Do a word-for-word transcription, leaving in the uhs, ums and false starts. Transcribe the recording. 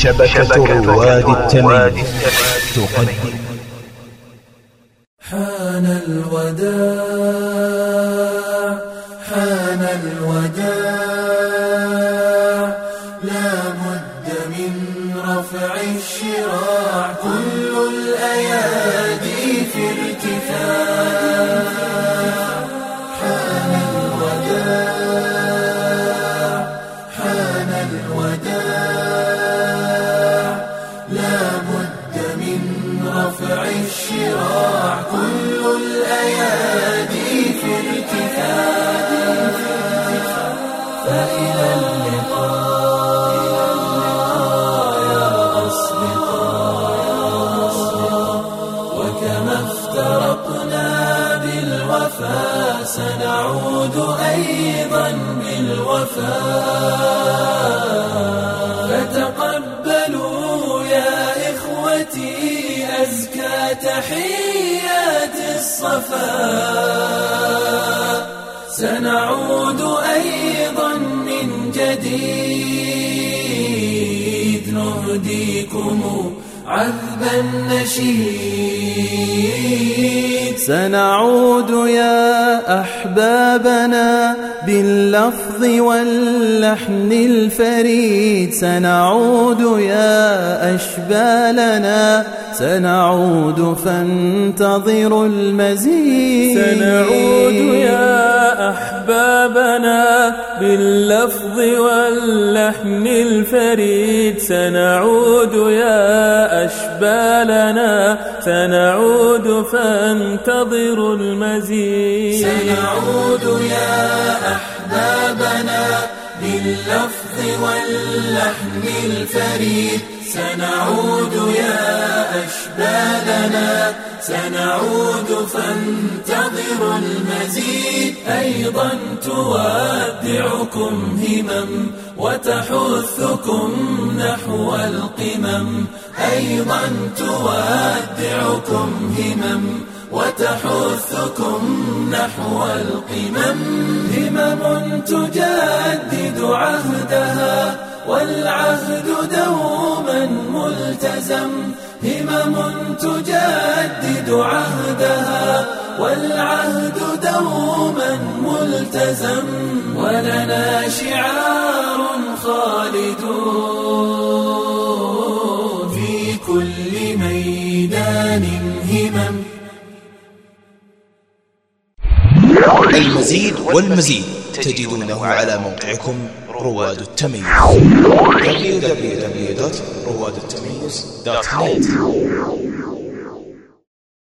شبكة رواد التمييز تقدم حان الوداع حان الوداع لا بد من رفع الشراع كل الأيادي في ارتفاع حان الوداع حان الوداع لا بد من رفع الشراع كل الأيادي في ارتفاع فإلى اللقاء يا أصدقاء وكما افترقنا بالوفاء سنعود أيضا بالوفاء فتقبلوا يا إخوتي أزكى تحيات الصفاء سنعود أيضا من جديد نهديكم عذب النشيد سنعود يا أحبابنا باللفظ واللحن الفريد سنعود يا أشبالنا سنعود فانتظروا المزيد سنعود يا أحبابنا باللفظ واللحن الفريد سنعود يا أشبالنا سنعود فانتظروا المزيد سنعود يا أحبابنا باللفظ واللحن الفريد سنعود يا أشبالنا سنعود فانتظروا المزيد أيضا تودعكم همم وتحثكم نحو القمم أيضا تودعكم همم وتحثكم نحو القمم همم تجدد عهدها والعهد دوما ملتزم همم تجدد عهدها والعهد دوما ملتزم ولنا شعار خالد في كل ميدان همم. المزيد والمزيد تجدونه على موقعكم رواد التمييز دبليو دبليو دبليو دوت رواد التمييز دوت نت.